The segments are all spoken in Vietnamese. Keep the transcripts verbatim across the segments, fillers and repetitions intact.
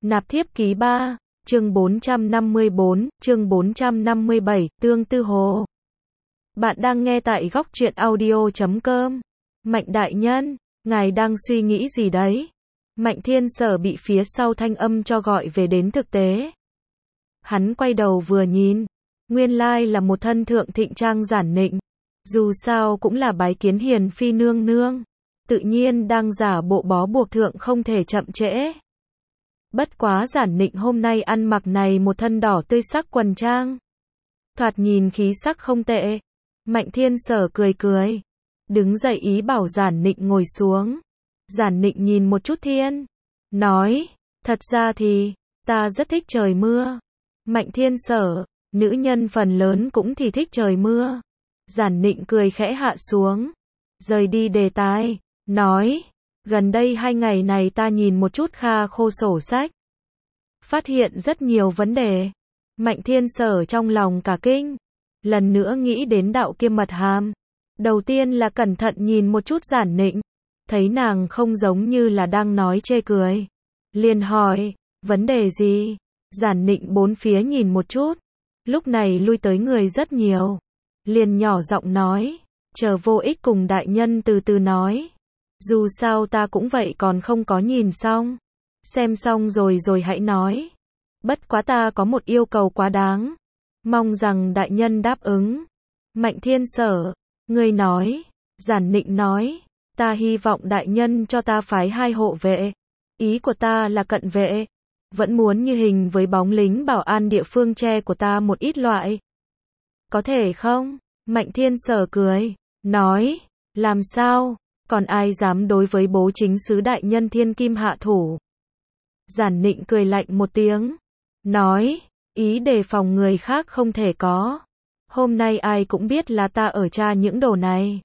Nạp thiếp ký ba, chương bốn trăm năm mươi bốn, chương bốn trăm năm mươi bảy, Tương Tư Hồ. Bạn đang nghe tại góc truyện audio chấm com. Mạnh đại nhân, ngài đang suy nghĩ gì đấy? Mạnh Thiên Sở bị phía sau thanh âm cho gọi về đến thực tế. Hắn quay đầu vừa nhìn, nguyên lai là một thân thượng thịnh trang giản nịnh. Dù sao cũng là bái kiến hiền phi nương nương, tự nhiên đang giả bộ bó buộc thượng không thể chậm trễ. Bất quá giản nịnh hôm nay ăn mặc này một thân đỏ tươi sắc quần trang, thoạt nhìn khí sắc không tệ. Mạnh Thiên Sở cười cười, đứng dậy ý bảo giản nịnh ngồi xuống. Giản nịnh nhìn một chút thiên, nói, thật ra thì, ta rất thích trời mưa. Mạnh Thiên Sở, nữ nhân phần lớn cũng thì thích trời mưa. Giản nịnh cười khẽ hạ xuống, rời đi đề tài, nói, gần đây hai ngày này ta nhìn một chút kha khô sổ sách, phát hiện rất nhiều vấn đề. Mạnh Thiên Sở trong lòng cả kinh, lần nữa nghĩ đến đạo kia mật hàm. Đầu tiên là cẩn thận nhìn một chút giản nịnh, thấy nàng không giống như là đang nói chê cười. Liền hỏi, vấn đề gì? Giản nịnh bốn phía nhìn một chút, lúc này lui tới người rất nhiều. Liền nhỏ giọng nói, chờ vô ích cùng đại nhân từ từ nói. Dù sao ta cũng vậy còn không có nhìn xong. Xem xong rồi rồi hãy nói. Bất quá ta có một yêu cầu quá đáng, mong rằng đại nhân đáp ứng. Mạnh Thiên Sở, ngươi nói. Giản nịnh nói, ta hy vọng đại nhân cho ta phái hai hộ vệ. Ý của ta là cận vệ, vẫn muốn như hình với bóng lính bảo an địa phương che của ta một ít loại. Có thể không? Mạnh Thiên Sở cười, nói, làm sao? Còn ai dám đối với bố chính sứ đại nhân thiên kim hạ thủ? Giản nịnh cười lạnh một tiếng, nói, ý đề phòng người khác không thể có. Hôm nay ai cũng biết là ta ở tra những đồ này.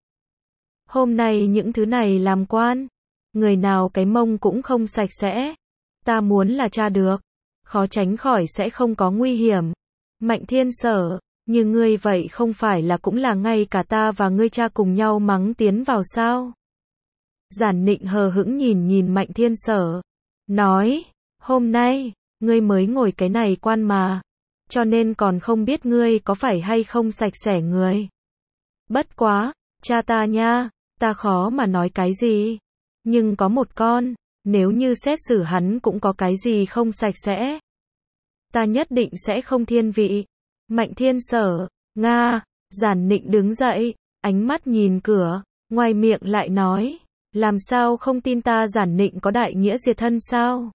Hôm nay những thứ này làm quan, người nào cái mông cũng không sạch sẽ. Ta muốn là tra được, khó tránh khỏi sẽ không có nguy hiểm. Mạnh Thiên Sở, như ngươi vậy không phải là cũng là ngay cả ta và ngươi cha cùng nhau mắng tiến vào sao? Giản nịnh hờ hững nhìn nhìn Mạnh Thiên Sở, nói, hôm nay, ngươi mới ngồi cái này quan mà, cho nên còn không biết ngươi có phải hay không sạch sẽ người. Bất quá, cha ta nha, ta khó mà nói cái gì, nhưng có một con, nếu như xét xử hắn cũng có cái gì không sạch sẽ, ta nhất định sẽ không thiên vị. Mạnh Thiên Sở, nga. Giản nịnh đứng dậy, ánh mắt nhìn cửa, ngoài miệng lại nói, làm sao không tin ta giản nịnh có đại nghĩa diệt thân sao?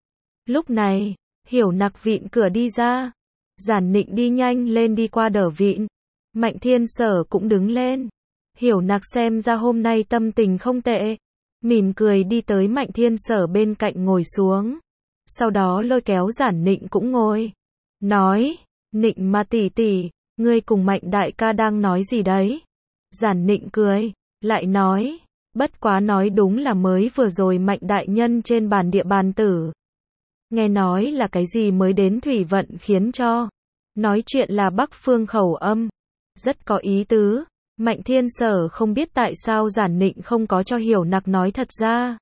Lúc này, Hiểu Nặc vịn cửa đi ra, giản nịnh đi nhanh lên đi qua đỡ vịn. Mạnh Thiên Sở cũng đứng lên. Hiểu Nặc xem ra hôm nay tâm tình không tệ, mỉm cười đi tới Mạnh Thiên Sở bên cạnh ngồi xuống, sau đó lôi kéo giản nịnh cũng ngồi, nói, nịnh mà tỷ tỷ, ngươi cùng Mạnh đại ca đang nói gì đấy? Giản nịnh cười, lại nói, bất quá nói đúng là mới vừa rồi Mạnh đại nhân trên bàn địa bàn tử. Nghe nói là cái gì mới đến thủy vận khiến cho, nói chuyện là Bắc phương khẩu âm, rất có ý tứ. Mạnh Thiên Sở không biết tại sao giản nịnh không có cho Hiểu Nặc nói thật ra.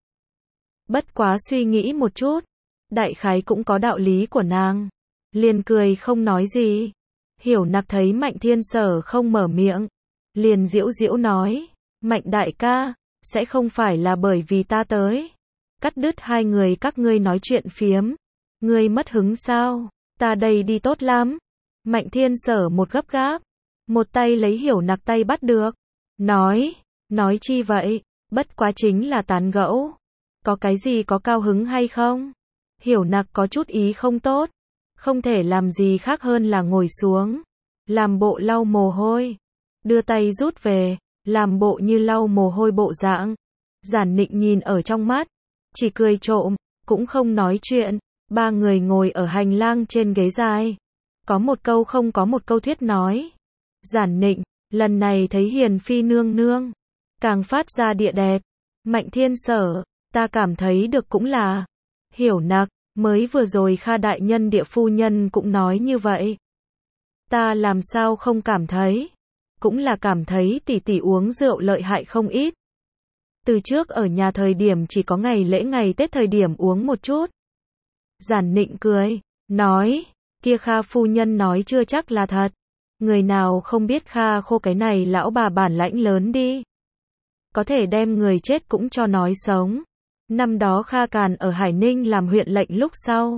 Bất quá suy nghĩ một chút, đại khái cũng có đạo lý của nàng, liền cười không nói gì. Hiểu Nặc thấy Mạnh Thiên Sở không mở miệng, liền giễu giễu nói, Mạnh đại ca, sẽ không phải là bởi vì ta tới, cắt đứt hai người các ngươi nói chuyện phiếm, ngươi mất hứng sao? Ta đây đi tốt lắm. Mạnh Thiên Sở một gấp gáp, một tay lấy Hiểu Nặc tay bắt được, nói, nói chi vậy, bất quá chính là tán gẫu, có cái gì có cao hứng hay không? Hiểu Nặc có chút ý không tốt, không thể làm gì khác hơn là ngồi xuống, làm bộ lau mồ hôi, đưa tay rút về, làm bộ như lau mồ hôi bộ dạng. Giản nịnh nhìn ở trong mắt, chỉ cười trộm, cũng không nói chuyện. Ba người ngồi ở hành lang trên ghế dài, có một câu không có một câu thuyết nói. Giản nịnh, lần này thấy hiền phi nương nương, càng phát ra địa đẹp. Mạnh Thiên Sở, ta cảm thấy được cũng là. Hiểu Nặc, mới vừa rồi Kha đại nhân địa phu nhân cũng nói như vậy. Ta làm sao không cảm thấy, cũng là cảm thấy tỷ tỷ uống rượu lợi hại không ít. Từ trước ở nhà thời điểm chỉ có ngày lễ ngày Tết thời điểm uống một chút. Giản Nịnh cười, nói, kia Kha phu nhân nói chưa chắc là thật. Người nào không biết Kha Khô cái này lão bà bản lãnh lớn đi. Có thể đem người chết cũng cho nói sống. Năm đó Kha Càn ở Hải Ninh làm huyện lệnh lúc sau.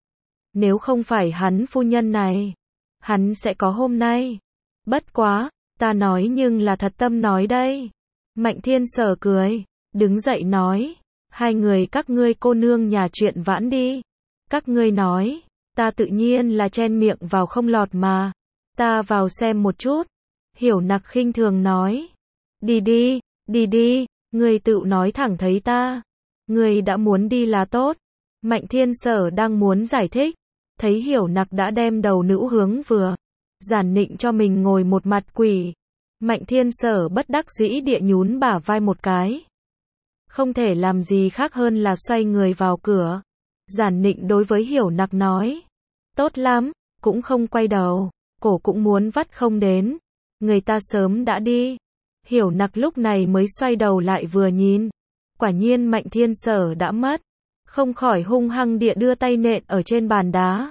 Nếu không phải hắn phu nhân này, hắn sẽ có hôm nay. Bất quá, ta nói nhưng là thật tâm nói đây. Mạnh Thiên Sở cười, đứng dậy nói, hai người các ngươi cô nương nhà chuyện vãn đi. Các ngươi nói, ta tự nhiên là chen miệng vào không lọt mà. Ta vào xem một chút. Hiểu Nặc khinh thường nói, đi đi, đi đi, ngươi tự nói thẳng thấy ta. Ngươi đã muốn đi là tốt. Mạnh Thiên Sở đang muốn giải thích, thấy Hiểu Nặc đã đem đầu nữ hướng vừa. Giản Nịnh cho mình ngồi một mặt quỷ. Mạnh Thiên Sở bất đắc dĩ địa nhún bả vai một cái. Không thể làm gì khác hơn là xoay người vào cửa. Giản Nịnh đối với Hiểu Nặc nói, tốt lắm, cũng không quay đầu, cổ cũng muốn vắt không đến. Người ta sớm đã đi. Hiểu Nặc lúc này mới xoay đầu lại vừa nhìn. Quả nhiên Mạnh Thiên Sở đã mất. Không khỏi hung hăng địa đưa tay nện ở trên bàn đá.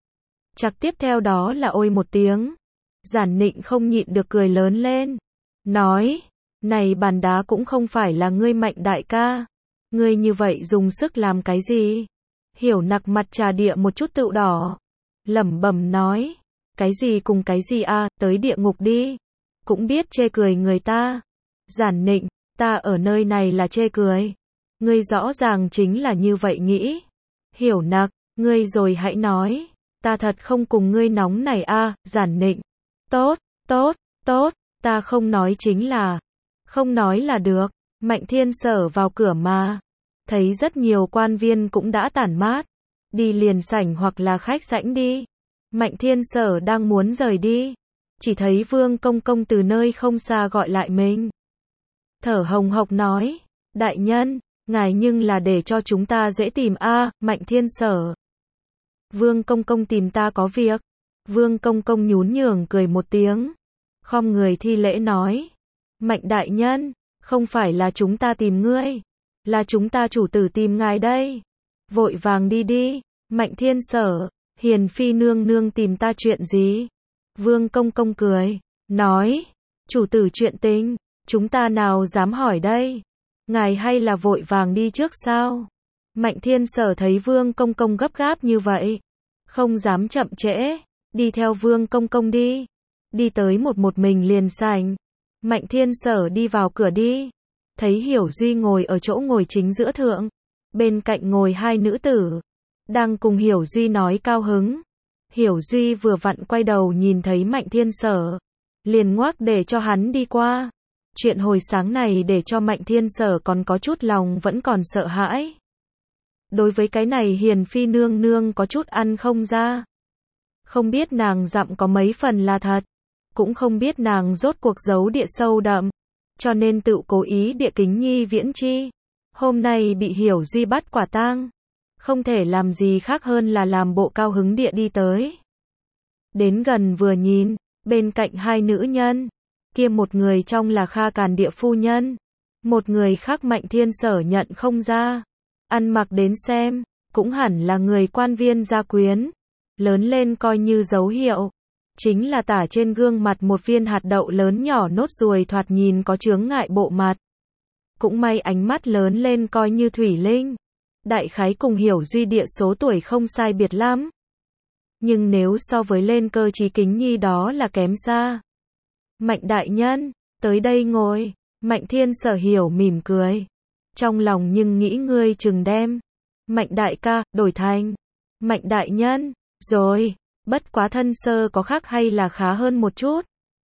Chặt tiếp theo đó là ôi một tiếng. Giản Nịnh không nhịn được cười lớn lên. Nói, này bàn đá cũng không phải là ngươi Mạnh đại ca. Ngươi như vậy dùng sức làm cái gì? Hiểu Nặc mặt trà địa một chút tựu đỏ. Lẩm bẩm nói, cái gì cùng cái gì à, tới địa ngục đi. Cũng biết chê cười người ta. Giản Nịnh, ta ở nơi này là chê cười. Ngươi rõ ràng chính là như vậy nghĩ. Hiểu Nặc, ngươi rồi hãy nói. Ta thật không cùng ngươi nóng này a. À, Giản Nịnh. Tốt, tốt, tốt, ta không nói chính là. Không nói là được. Mạnh Thiên Sở vào cửa mà. Thấy rất nhiều quan viên cũng đã tản mát. Đi liền sảnh hoặc là khách sảnh đi. Mạnh Thiên Sở đang muốn rời đi. Chỉ thấy Vương Công Công từ nơi không xa gọi lại mình. Thở hồng hộc nói, đại nhân, ngài nhưng là để cho chúng ta dễ tìm a. À, Mạnh Thiên Sở. Vương Công Công tìm ta có việc. Vương Công Công nhún nhường cười một tiếng. Khom người thi lễ nói, Mạnh đại nhân, không phải là chúng ta tìm ngươi. Là chúng ta chủ tử tìm ngài đây. Vội vàng đi đi. Mạnh Thiên Sở, hiền phi nương nương tìm ta chuyện gì? Vương Công Công cười, nói, chủ tử chuyện tình, chúng ta nào dám hỏi đây? Ngài hay là vội vàng đi trước sao? Mạnh Thiên Sở thấy Vương Công Công gấp gáp như vậy, không dám chậm trễ, đi theo Vương Công Công đi. Đi tới một một mình liền sảnh. Mạnh Thiên Sở đi vào cửa đi. Thấy Hiểu Duy ngồi ở chỗ ngồi chính giữa thượng. Bên cạnh ngồi hai nữ tử. Đang cùng Hiểu Duy nói cao hứng. Hiểu Duy vừa vặn quay đầu nhìn thấy Mạnh Thiên Sở. Liền ngoác để cho hắn đi qua. Chuyện hồi sáng này để cho Mạnh Thiên Sở còn có chút lòng vẫn còn sợ hãi. Đối với cái này hiền phi nương nương có chút ăn không ra. Không biết nàng dặm có mấy phần là thật. Cũng không biết nàng rốt cuộc giấu địa sâu đậm. Cho nên tự cố ý địa kính nhi viễn chi. Hôm nay bị Hiểu Duy bắt quả tang. Không thể làm gì khác hơn là làm bộ cao hứng địa đi tới. Đến gần vừa nhìn, bên cạnh hai nữ nhân. Kia một người trong là Kha Càn địa phu nhân. Một người khác Mạnh Thiên Sở nhận không ra. Ăn mặc đến xem, cũng hẳn là người quan viên gia quyến. Lớn lên coi như dấu hiệu. Chính là tả trên gương mặt một viên hạt đậu lớn nhỏ nốt ruồi thoạt nhìn có chướng ngại bộ mặt. Cũng may ánh mắt lớn lên coi như thủy linh. Đại khái cùng Hiểu Duy địa số tuổi không sai biệt lắm. Nhưng nếu so với lên cơ trí kính nhi đó là kém xa. Mạnh đại nhân, tới đây ngồi. Mạnh Thiên Sở hiểu mỉm cười. Trong lòng nhưng nghĩ ngươi chừng đem. Mạnh đại ca, đổi thành. Mạnh đại nhân, rồi. Bất quá thân sơ có khác hay là khá hơn một chút.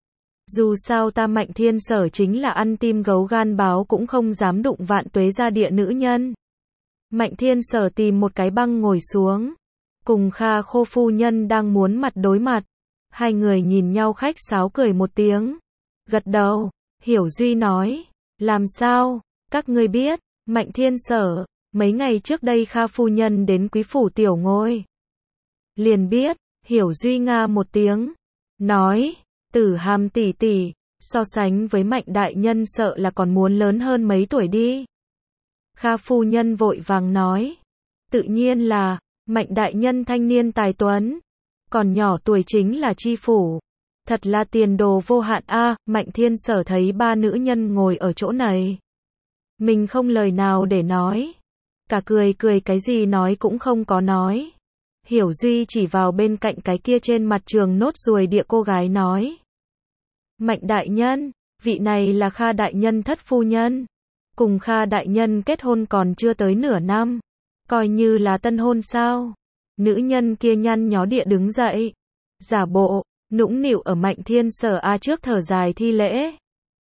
Dù sao ta Mạnh Thiên Sở chính là ăn tim gấu gan báo cũng không dám đụng vạn tuế gia địa nữ nhân. Mạnh Thiên Sở tìm một cái băng ngồi xuống. Cùng Kha Khô phu nhân đang muốn mặt đối mặt. Hai người nhìn nhau khách sáo cười một tiếng. Gật đầu, Hiểu Duy nói. Làm sao, các ngươi biết, Mạnh Thiên Sở, mấy ngày trước đây Kha phu nhân đến quý phủ tiểu ngôi. Liền biết, Hiểu Duy nga một tiếng. Nói, Tử Hàm tỷ tỷ, so sánh với Mạnh đại nhân sợ là còn muốn lớn hơn mấy tuổi đi. Kha phu nhân vội vàng nói. Tự nhiên là, Mạnh đại nhân thanh niên tài tuấn, còn nhỏ tuổi chính là chi phủ. Thật là tiền đồ vô hạn a. Mạnh Thiên Sở thấy ba nữ nhân ngồi ở chỗ này. Mình không lời nào để nói. Cả cười cười cái gì nói cũng không có nói. Hiểu Duy chỉ vào bên cạnh cái kia trên mặt trường nốt ruồi địa cô gái nói. Mạnh đại nhân, vị này là Kha đại nhân thất phu nhân. Cùng Kha đại nhân kết hôn còn chưa tới nửa năm. Coi như là tân hôn sao. Nữ nhân kia nhăn nhó địa đứng dậy. Giả bộ, nũng nịu ở Mạnh Thiên Sở a trước thở dài thi lễ.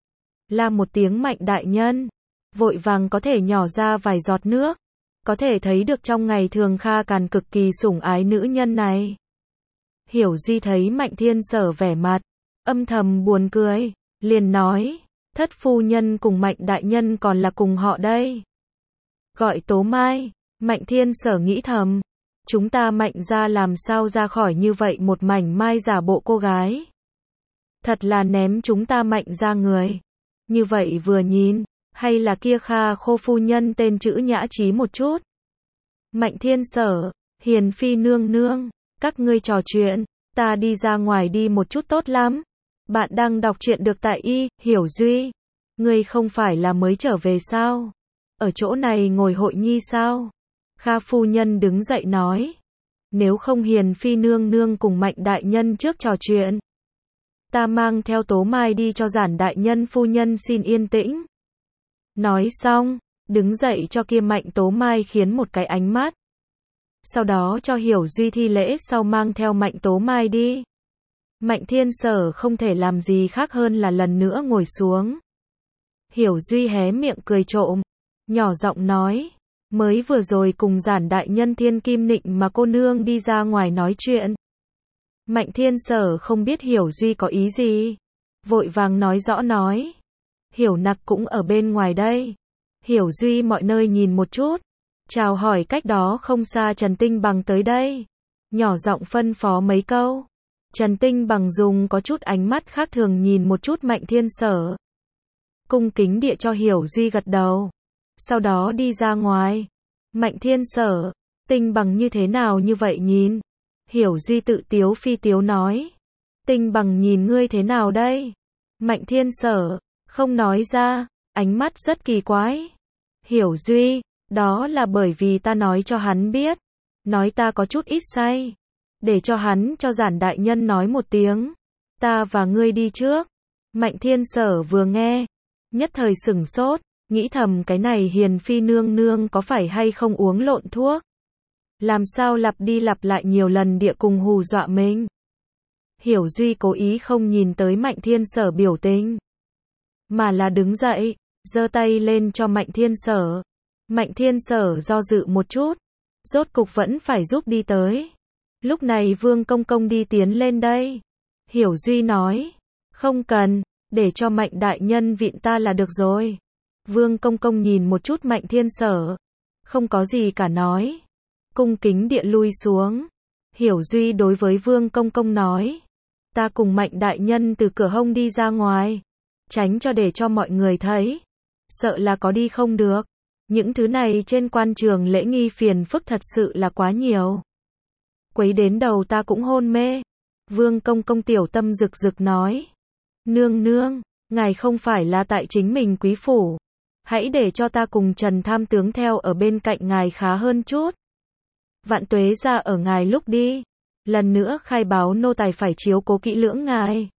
La một tiếng Mạnh đại nhân. Vội vàng có thể nhỏ ra vài giọt nước. Có thể thấy được trong ngày thường Kha Càn cực kỳ sủng ái nữ nhân này. Hiểu Duy thấy Mạnh Thiên Sở vẻ mặt, âm thầm buồn cười, liền nói, thất phu nhân cùng Mạnh đại nhân còn là cùng họ đây. Gọi Tố Mai, Mạnh Thiên Sở nghĩ thầm, chúng ta Mạnh ra làm sao ra khỏi như vậy một mảnh mai giả bộ cô gái. Thật là ném chúng ta Mạnh ra người. Như vậy vừa nhìn, hay là kia Kha khô phu nhân tên chữ nhã trí một chút. Mạnh Thiên Sở, Hiền Phi nương nương, các ngươi trò chuyện, ta đi ra ngoài đi một chút tốt lắm. Bạn đang đọc truyện được tại Y, Hiểu Duy. Ngươi không phải là mới trở về sao? Ở chỗ này ngồi hội nhi sao? Kha phu nhân đứng dậy nói. Nếu không Hiền Phi nương nương cùng Mạnh đại nhân trước trò chuyện. Ta mang theo Tố Mai đi cho Giản đại nhân phu nhân xin yên tĩnh. Nói xong, đứng dậy cho kia Mạnh Tố Mai khiến một cái ánh mắt. Sau đó cho Hiểu Duy thi lễ sau mang theo Mạnh Tố Mai đi. Mạnh Thiên Sở không thể làm gì khác hơn là lần nữa ngồi xuống. Hiểu Duy hé miệng cười trộm, nhỏ giọng nói, mới vừa rồi cùng Giản đại nhân Thiên Kim Nịnh mà cô nương đi ra ngoài nói chuyện. Mạnh Thiên Sở không biết Hiểu Duy có ý gì, vội vàng nói rõ nói. Hiểu Nặc cũng ở bên ngoài đây. Hiểu Duy mọi nơi nhìn một chút, chào hỏi cách đó không xa Trần Tinh Bằng tới đây, nhỏ giọng phân phó mấy câu. Trần Tinh Bằng dùng có chút ánh mắt khác thường nhìn một chút Mạnh Thiên Sở, cung kính địa cho Hiểu Duy gật đầu, sau đó đi ra ngoài. Mạnh Thiên Sở, Tinh Bằng như thế nào như vậy nhìn? Hiểu Duy tự tiếu phi tiếu nói. Tinh Bằng nhìn ngươi thế nào đây? Mạnh Thiên Sở không nói ra, ánh mắt rất kỳ quái. Hiểu Duy, đó là bởi vì ta nói cho hắn biết, nói ta có chút ít say, để cho hắn cho Giản đại nhân nói một tiếng, ta và ngươi đi trước. Mạnh Thiên Sở vừa nghe, nhất thời sửng sốt, nghĩ thầm cái này Hiền Phi nương nương có phải hay không uống lộn thuốc, làm sao lặp đi lặp lại nhiều lần địa cùng hù dọa mình. Hiểu Duy cố ý không nhìn tới Mạnh Thiên Sở biểu tình, mà là đứng dậy, giơ tay lên cho Mạnh Thiên Sở. Mạnh Thiên Sở do dự một chút, rốt cục vẫn phải giúp đi tới. Lúc này Vương Công Công đi tiến lên đây. Hiểu Duy nói, không cần, để cho Mạnh đại nhân vịn ta là được rồi. Vương Công Công nhìn một chút Mạnh Thiên Sở, không có gì cả nói, cung kính địa lui xuống. Hiểu Duy đối với Vương Công Công nói, ta cùng Mạnh đại nhân từ cửa hông đi ra ngoài, tránh cho để cho mọi người thấy, sợ là có đi không được. Những thứ này trên quan trường lễ nghi phiền phức thật sự là quá nhiều. Quấy đến đầu ta cũng hôn mê. Vương Công Công tiểu tâm rực rực nói. Nương nương, ngài không phải là tại chính mình quý phủ. Hãy để cho ta cùng Trần Tham tướng theo ở bên cạnh ngài khá hơn chút. Vạn tuế ra ở ngài lúc đi. Lần nữa khai báo nô tài phải chiếu cố kỹ lưỡng ngài,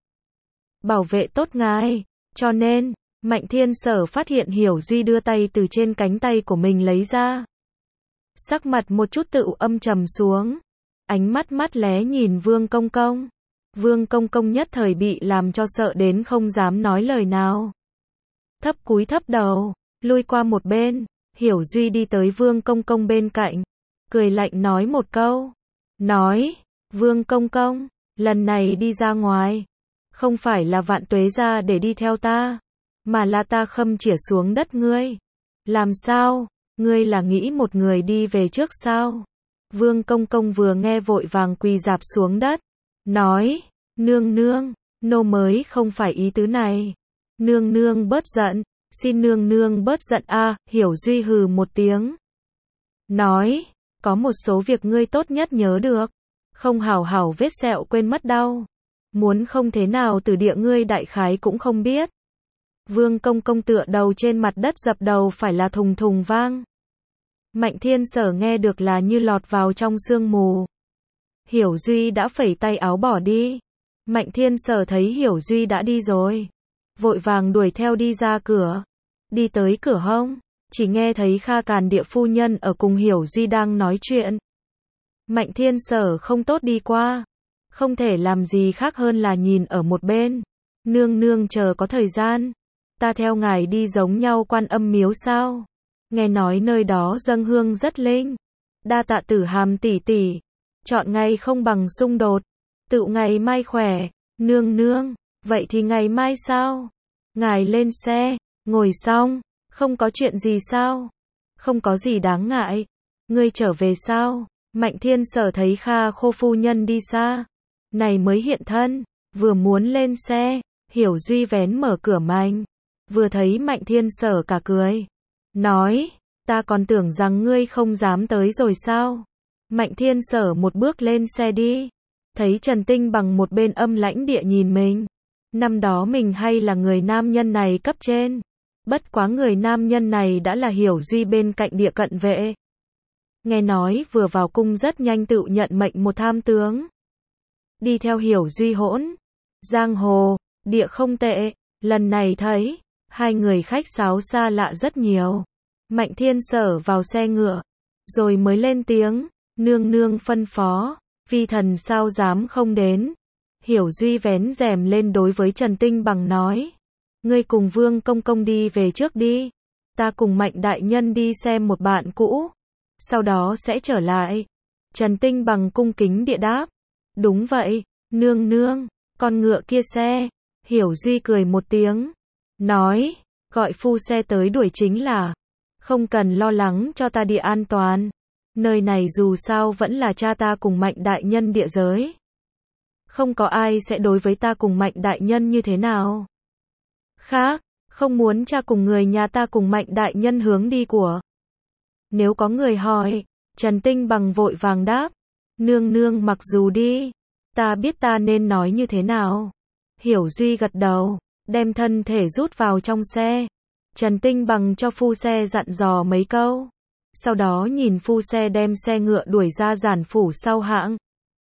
bảo vệ tốt ngài. Cho nên, Mạnh Thiên Sở phát hiện Hiểu Duy đưa tay từ trên cánh tay của mình lấy ra. Sắc mặt một chút tự âm trầm xuống. Ánh mắt mắt lé nhìn Vương Công Công. Vương Công Công nhất thời bị làm cho sợ đến không dám nói lời nào. Thấp cúi thấp đầu, lui qua một bên. Hiểu Duy đi tới Vương Công Công bên cạnh, cười lạnh nói một câu. Nói, Vương Công Công, lần này đi ra ngoài, không phải là vạn tuế ra để đi theo ta, mà là ta khâm chĩa xuống đất ngươi. Làm sao, ngươi là nghĩ một người đi về trước sao? Vương Công Công vừa nghe vội vàng quỳ rạp xuống đất, nói, nương nương, nô mới không phải ý tứ này. Nương nương bớt giận, xin nương nương bớt giận a. Hiểu Duy hừ một tiếng, nói, Có một số việc ngươi tốt nhất nhớ được. Không hảo hảo vết sẹo quên mất đau. Muốn không thế nào từ địa ngươi đại khái cũng không biết. Vương Công Công tựa đầu trên mặt đất dập đầu phải là thùng thùng vang. Mạnh Thiên Sở nghe được là như lọt vào trong sương mù. Hiểu Duy đã phẩy tay áo bỏ đi. Mạnh Thiên Sở thấy Hiểu Duy đã đi rồi. Vội vàng đuổi theo đi ra cửa. Đi tới cửa hông, chỉ nghe thấy Kha Càn Địa phu nhân ở cùng Hiểu Duy đang nói chuyện. Mạnh Thiên Sở không tốt đi qua. Không thể làm gì khác hơn là nhìn ở một bên. Nương nương chờ có thời gian. Ta theo ngài đi giống nhau Quan Âm miếu sao? Nghe nói nơi đó dâng hương rất linh. Đa tạ Tử Hàm tỷ tỷ. Chọn ngày không bằng xung đột. Tự ngày mai khỏe. Nương nương, vậy thì ngày mai sao? Ngài lên xe, ngồi xong, không có chuyện gì sao? Không có gì đáng ngại. Ngươi trở về sao? Mạnh Thiên Sở thấy Kha Khô phu nhân đi xa. Này mới hiện thân, vừa muốn lên xe, Hiểu Duy vén mở cửa mạnh. Vừa thấy Mạnh Thiên Sở cả cười. Nói, ta còn tưởng rằng ngươi không dám tới rồi sao? Mạnh Thiên Sở một bước lên xe đi. Thấy Trần Tinh Bằng một bên âm lãnh địa nhìn mình. Năm đó mình hay là người nam nhân này cấp trên. Bất quá người nam nhân này đã là Hiểu Duy bên cạnh địa cận vệ. Nghe nói vừa vào cung rất nhanh tự nhận mệnh một tham tướng. Đi theo Hiểu Duy hỗn. Giang hồ, địa không tệ. Lần này thấy, hai người khách sáo xa lạ rất nhiều. Mạnh Thiên Sở vào xe ngựa. Rồi mới lên tiếng. Nương nương phân phó. Vi thần sao dám không đến. Hiểu Duy vén rèm lên đối với Trần Tinh Bằng nói. Ngươi cùng Vương Công Công đi về trước đi. Ta cùng Mạnh đại nhân đi xem một bạn cũ. Sau đó sẽ trở lại. Trần Tinh Bằng cung kính địa đáp. Đúng vậy, nương nương, con ngựa kia xe. Hiểu Duy cười một tiếng. Nói, gọi phu xe tới đuổi chính là. Không cần lo lắng cho ta địa an toàn. Nơi này dù sao vẫn là cha ta cùng Mạnh đại nhân địa giới. Không có ai sẽ đối với ta cùng Mạnh đại nhân như thế nào. Khác, không muốn cha cùng người nhà ta cùng Mạnh đại nhân hướng đi của. Nếu có người hỏi, Trần Tinh Bằng vội vàng đáp. Nương nương mặc dù đi, ta biết ta nên nói như thế nào. Hiểu Duy gật đầu, đem thân thể rút vào trong xe. Trần Tinh Bằng cho phu xe dặn dò mấy câu. Sau đó nhìn phu xe đem xe ngựa đuổi ra giản phủ sau hãng.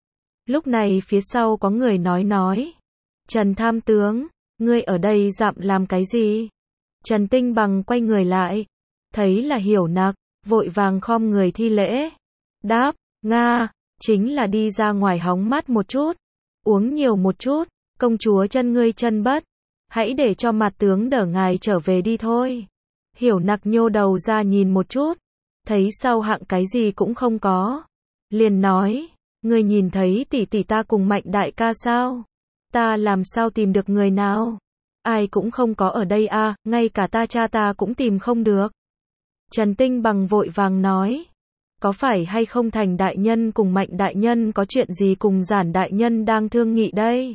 Lúc này phía sau có người nói nói. Trần tham tướng, ngươi ở đây dặm làm cái gì? Trần Tinh Bằng quay người lại. Thấy là Hiểu Nặc, vội vàng khom người thi lễ. Đáp, Nga, chính là đi ra ngoài hóng mát một chút. Uống nhiều một chút, công chúa chân ngươi chân bất. Hãy để cho mặt tướng đỡ ngài trở về đi thôi. Hiểu Nặc nhô đầu ra nhìn một chút. Thấy sau hạng cái gì cũng không có. Liền nói, ngươi nhìn thấy tỷ tỷ ta cùng Mạnh đại ca sao? Ta làm sao tìm được người nào? Ai cũng không có ở đây à, ngay cả ta cha ta cũng tìm không được. Trần Tinh Bằng vội vàng nói, có phải hay không Thành đại nhân cùng Mạnh đại nhân có chuyện gì cùng Giản đại nhân đang thương nghị đây?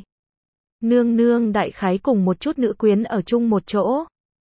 Nương nương đại khái cùng một chút nữ quyến ở chung một chỗ.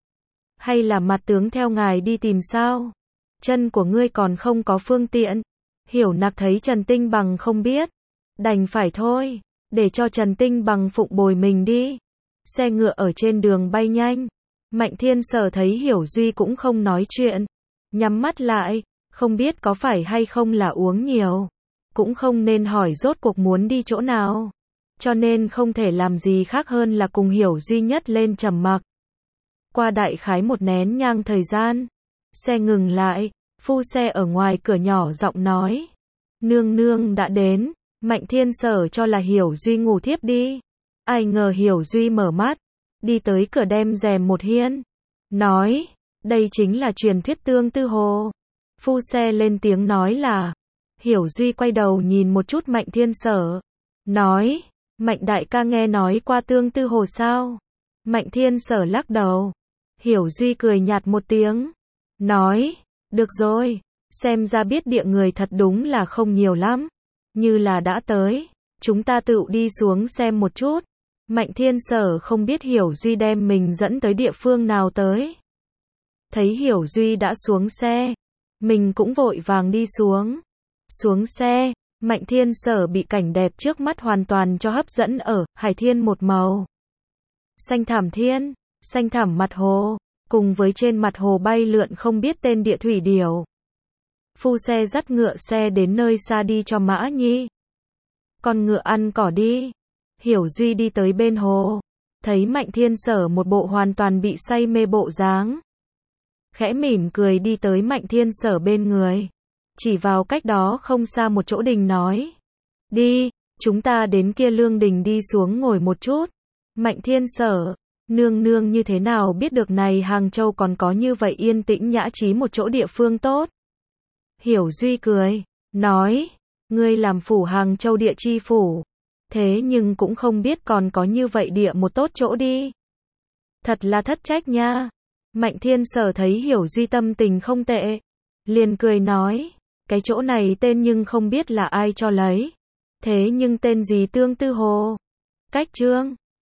Hay là mặt tướng theo ngài đi tìm sao? Chân của ngươi còn không có phương tiện. Hiểu Nặc thấy Trần Tinh Bằng không biết. Đành phải thôi, để cho Trần Tinh Bằng phụng bồi mình đi. Xe ngựa ở trên đường bay nhanh. Mạnh Thiên Sở thấy Hiểu Duy cũng không nói chuyện. Nhắm mắt lại, không biết có phải hay không là uống nhiều. Cũng không nên hỏi rốt cuộc muốn đi chỗ nào. Cho nên không thể làm gì khác hơn là cùng Hiểu Duy nhất lên trầm mặc. Qua đại khái một nén nhang thời gian. Xe ngừng lại, phu xe ở ngoài cửa nhỏ giọng nói. Nương nương đã đến, Mạnh Thiên Sở cho là Hiểu Duy ngủ thiếp đi. Ai ngờ Hiểu Duy mở mắt, đi tới cửa đem rèm một hiên. Nói, đây chính là truyền thuyết tương tư hồ. Phu xe lên tiếng nói là. Hiểu Duy quay đầu nhìn một chút Mạnh Thiên Sở. Nói, Mạnh đại ca nghe nói qua tương tư hồ sao? Mạnh Thiên Sở lắc đầu. Hiểu Duy cười nhạt một tiếng. Nói, được rồi, xem ra biết địa người thật đúng là không nhiều lắm. Như là đã tới, chúng ta tự đi xuống xem một chút. Mạnh Thiên Sở không biết Hiểu Duy đem mình dẫn tới địa phương nào tới. Thấy Hiểu Duy đã xuống xe, mình cũng vội vàng đi xuống. Xuống xe, Mạnh Thiên Sở bị cảnh đẹp trước mắt hoàn toàn cho hấp dẫn ở, hải thiên một màu. Xanh thảm thiên, xanh thảm mặt hồ, cùng với trên mặt hồ bay lượn không biết tên địa thủy điểu. Phu xe dắt ngựa xe đến nơi xa đi cho Mã Nhi. Con ngựa ăn cỏ đi. Hiểu Duy đi tới bên hồ, thấy Mạnh Thiên Sở một bộ hoàn toàn bị say mê bộ dáng. Khẽ mỉm cười đi tới Mạnh Thiên Sở bên người, chỉ vào cách đó không xa một chỗ đình nói. Đi, chúng ta đến kia lương đình đi xuống ngồi một chút. Mạnh Thiên Sở, nương nương như thế nào biết được này Hàng Châu còn có như vậy yên tĩnh nhã trí một chỗ địa phương tốt. Hiểu Duy cười, nói, ngươi làm phủ Hàng Châu địa chi phủ, thế nhưng cũng không biết còn có như vậy địa một tốt chỗ đi. Thật là thất trách nha. Mạnh Thiên Sở thấy Hiểu Duy tâm tình không tệ, liền cười nói, cái chỗ này tên nhưng không biết là ai cho lấy, thế nhưng tên gì Tương Tư Hồ. Cách Trương